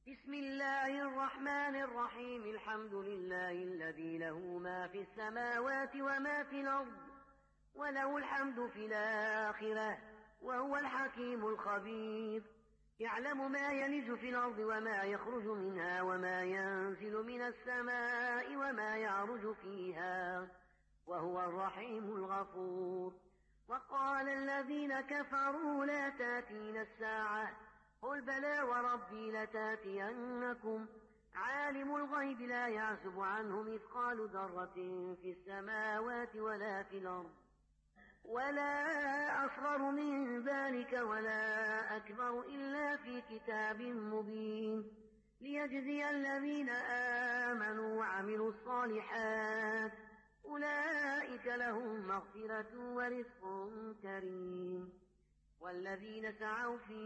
بسم الله الرحمن الرحيم. الحمد لله الذي له ما في السماوات وما في الأرض وله الحمد في الآخرة وهو الحكيم الخبير. يعلم ما يلج في الأرض وما يخرج منها وما ينزل من السماء وما يعرج فيها وهو الرحيم الغفور. وقال الذين كفروا لا تأتينا الساعة قل بلى وربي لتأتينكم عالم الغيب لا يعزب عنه مثقال ذرة في السماوات ولا في الأرض ولا أصغر من ذلك ولا أكبر إلا في كتاب مبين ليجزي الذين آمنوا وعملوا الصالحات أولئك لهم مغفرة ورزق كريم. والذين سعوا في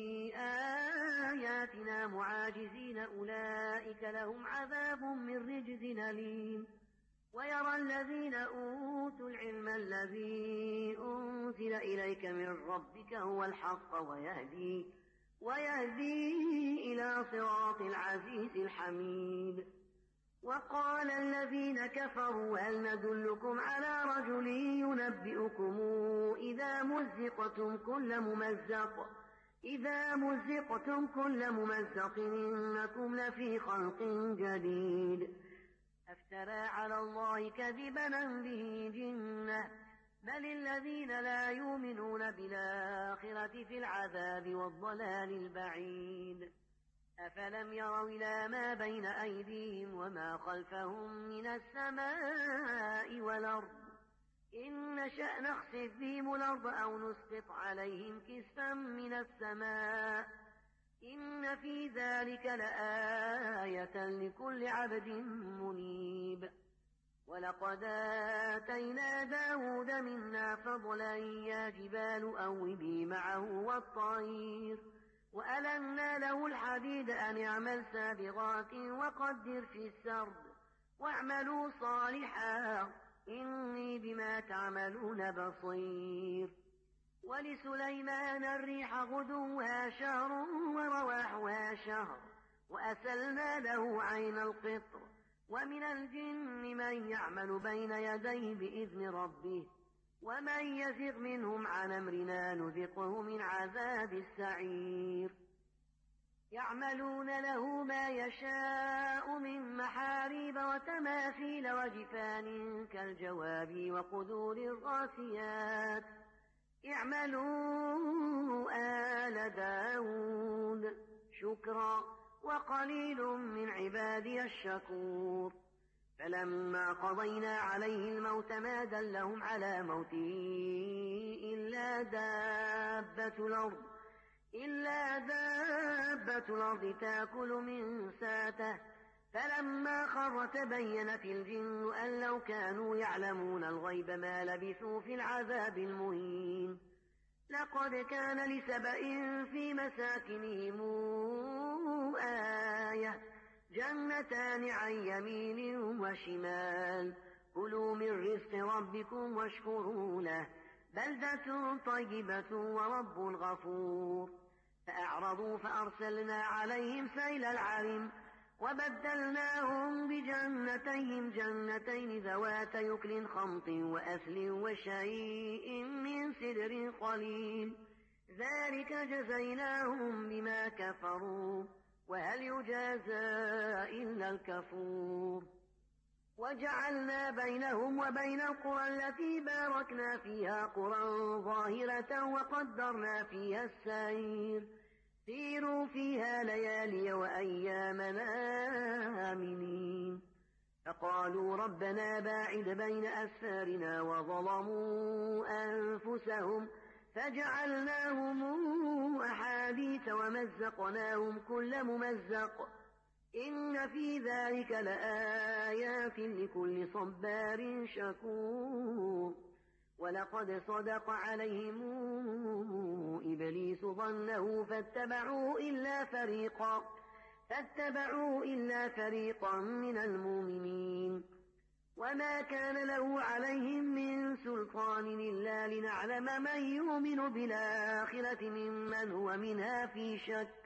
آياتنا معاجزين أولئك لهم عذاب من رجز أليم. ويرى الذين أوتوا العلم الذي أنزل إليك من ربك هو الحق ويهدي إلى صراط العزيز الحميد. وقال الذين كفروا هل ندلكم على رجل ينبئكم إذا مزقتم كل ممزق إنكم لفي خلق جديد. أفترى على الله كذبا به جنة بل الذين لا يؤمنون بالآخرة في العذاب والضلال البعيد. أفلم يروا إلى ما بين أيديهم وما خلفهم من السماء والأرض إن نشأ نخسف بهم الأرض أو نسقط عليهم كسفا من السماء إن في ذلك لآية لكل عبد منيب. ولقد آتينا داود منا فضلا يا جبال أوبي معه والطير وألنا له الحديد أن اعمل سابغات وقدر في السرد واعملوا صالحا إني بما تعملون بصير. ولسليمان الريح غدوها شهر ورواحها شهر وأسلنا له عين القطر ومن الجن من يعمل بين يديه بإذن ربه ومن يزغ منهم عن أمرنا نذقه من عذاب السعير. يعملون له ما يشاء من محاريب وتماثيل وجفان كالجواب وقدور الراسيات اعملوا آل داود شكرا وقليل من عبادي الشكور. فلما قضينا عليه الموت ما دلهم على موته إلا دابة الأرض تأكل من ساته فلما خر تبينت الجن أن لو كانوا يعلمون الغيب ما لبثوا في العذاب المهين. لقد كان لسبإ في مساكنهم آية جنتان عن يمين وشمال كلوا من رزق ربكم واشكروا له بلدة طيبة ورب غفور. فأعرضوا فأرسلنا عليهم سيل العرم وبدلناهم بجنتين جنتين ذوات يكل خمط وأثل وشيء من سدر قليل ذلك جزيناهم بما كفروا وهل يجازى إلا الكفور. وجعلنا بينهم وبين القرى التي باركنا فيها قرى ظاهرة وقدرنا فيها السير سيروا فيها ليالي وأيامنا آمنين. فقالوا ربنا باعد بين أسفارنا وظلموا أنفسهم فجعلناهم أحاديث ومزقناهم كل ممزق إن في ذلك لآيات لكل صبار شكور. ولقد صدق عليهم إبليس ظنه فاتبعوا إلا فريقا من المؤمنين وما كان له عليهم من سلطان إلا لنعلم من يؤمن بالآخرة ممن هو منها في شك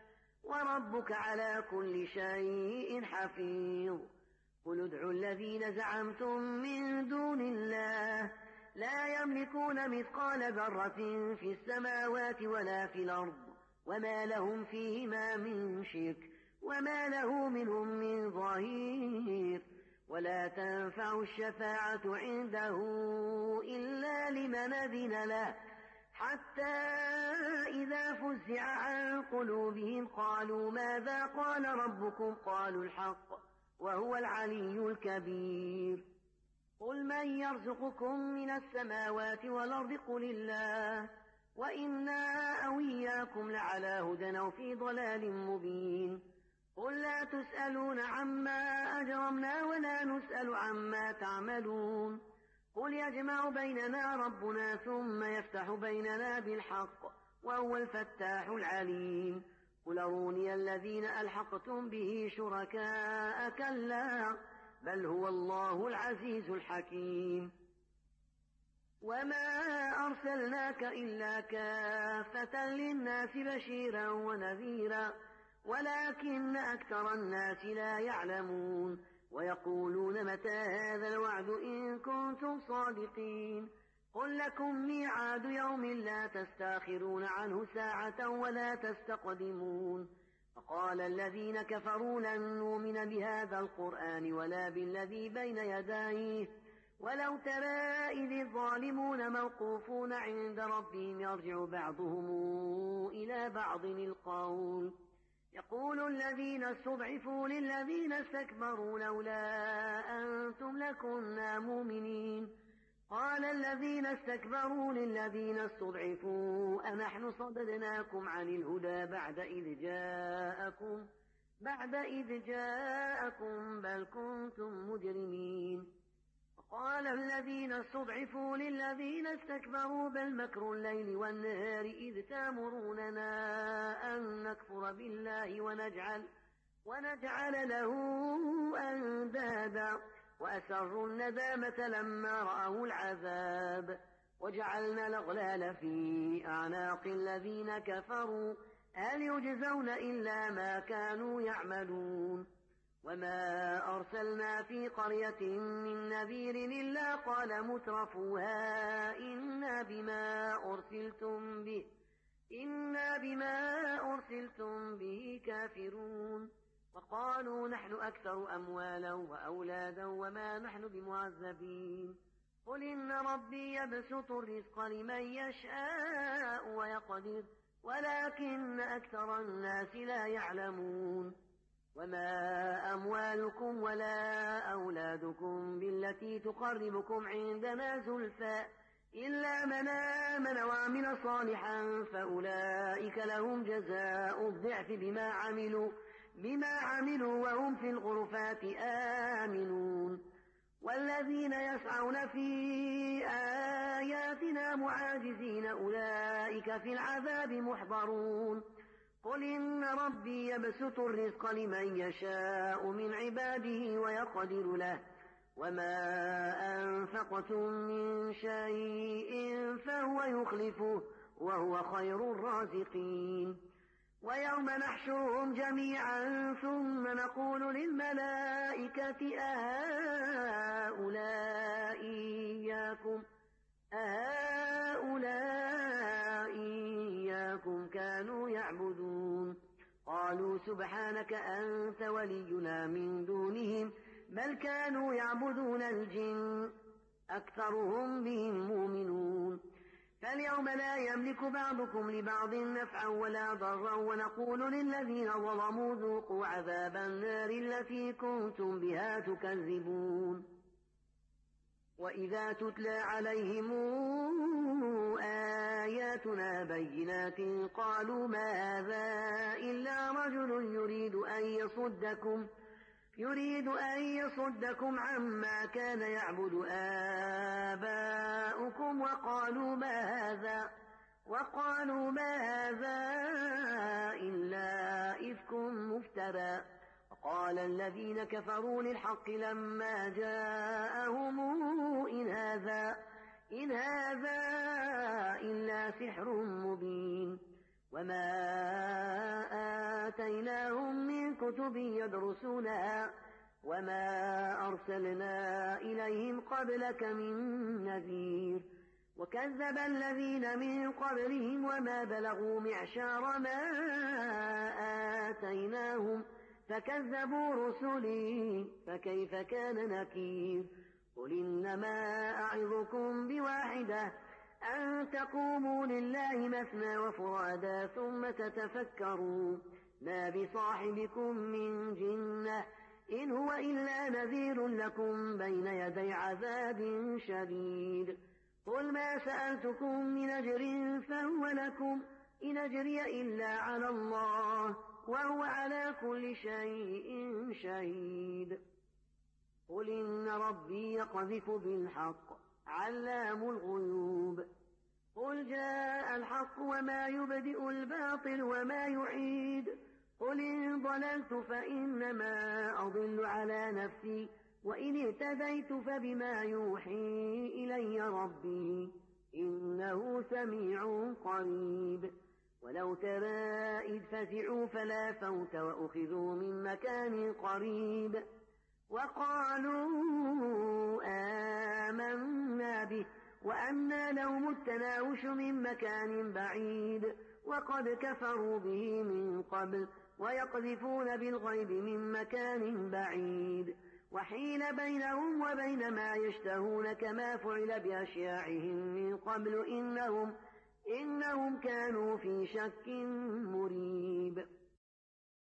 وربك على كل شيء حفيظ قل ادعوا الذين زعمتم من دون الله لا يملكون مثقال ذرة في السماوات ولا في الأرض وما لهم فيهما من شرك وما له منهم من ظهير ولا تنفع الشفاعة عنده إلا لمن أذن له حتى إذا فزع عن قلوبهم قالوا ماذا قال ربكم قالوا الحق وهو العلي الكبير قل من يرزقكم من السماوات والأرض قل الله وإنا أو إياكم لعلى هدى أو في ضلال مبين قل لا تسألون عما أجرمنا ولا نسأل عما تعملون قل يجمع بيننا ربنا ثم يفتح بيننا بالحق وهو الفتاح العليم قل أروني الذين ألحقتم به شركاء كلا بل هو الله العزيز الحكيم وما أرسلناك إلا كافة للناس بشيرا ونذيرا ولكن أكثر الناس لا يعلمون ويقولون متى هذا الوعد إن كنتم صادقين قل لكم ميعاد يوم لا تستاخرون عنه ساعة ولا تستقدمون فقال الذين كفروا لن نؤمن بهذا القرآن ولا بالذي بين يديه ولو ترى إذ الظالمون موقوفون عند ربهم يرجع بعضهم إلى بعض القول يقول الذين استضعفوا للذين استكبروا لولا أنتم لكنا مؤمنين قال الذين استكبروا للذين استضعفوا أنحن صددناكم عن الهدى بعد إذ جاءكم بل كنتم مجرمين وقال الذين استضعفوا للذين استكبروا بل مكر الليل والنهار إذ تأمروننا أن نكفر بالله ونجعل له أندادا وأسروا الندامة لما رأوا العذاب وجعلنا الأغلال في أعناق الذين كفروا هل يجزون إلا ما كانوا يعملون وما أرسلنا في قرية من نذير إلا قال مترفوها إنا بما أرسلتم به كافرون وقالوا نحن أكثر أموالا وأولادا وما نحن بمعذبين قل إن ربي يبسط الرزق لمن يشاء ويقدر ولكن أكثر الناس لا يعلمون وما أموالكم ولا أولادكم بالتي تقربكم عندنا زلفى إلا من آمن وعمل صالحا فأولئك لهم جزاء الضعف بما عملوا وهم في الغرفات آمنون والذين يسعون في آياتنا معاجزين أولئك في العذاب محضرون قل إن ربي يبسط الرزق لمن يشاء من عباده ويقدر له وما أنفقتم من شيء فهو يخلفه وهو خير الرازقين ويوم نحشرهم جميعا ثم نقول للملائكة أهؤلاء إياكم كانوا يعبدون قالوا سبحانك أنت ولينا من دونهم بل كانوا يعبدون الجن أكثرهم بهم مؤمنون فاليوم لا يملك بعضكم لبعض نفعا ولا ضرا ونقول للذين ظلموا ذوقوا عذاب النار التي كنتم بها تكذبون وإذا تتلى عليهم آياتنا بينات قالوا ما هذا إلا رجل يريد أن يصدكم عما كان يعبد آباؤكم وقالوا ما هذا إلا إفك مفترى وقال الذين كفروا للحق لما جاءهم إن هذا إلا سحر مبين وما آتيناهم من كتب يدرسونها وما أرسلنا إليهم قبلك من نذير وكذب الذين من قبلهم وما بلغوا معشار ما آتيناهم فكذبوا رسلي فكيف كان نكير قل إنما أعظكم بواحدة أن تقوموا لله مثنى وفرادا ثم تتفكروا ما بصاحبكم من جنة إن هو إلا نذير لكم بين يدي عذاب شديد قل ما سألتكم من أجر فهو لكم إن أجري إلا على الله وهو على كل شيء شهيد قل إن ربي يقذف بالحق علام الغيوب قل جاء الحق وما يبدئ الباطل وما يعيد قل إن ضللت فإنما أضل على نفسي وإن اهتديت فبما يوحي إلي ربي إنه سميع قريب ولو ترى إذ فزعوا فلا فوت وأخذوا من مكان قريب وقالوا آمنا به وأنى لهم التناوش من مكان بعيد وقد كفروا به من قبل ويقذفون بالغيب من مكان بعيد وحيل بينهم وبين ما يشتهون كما فعل بأشياعهم من قبل إنهم كانوا في شك مريب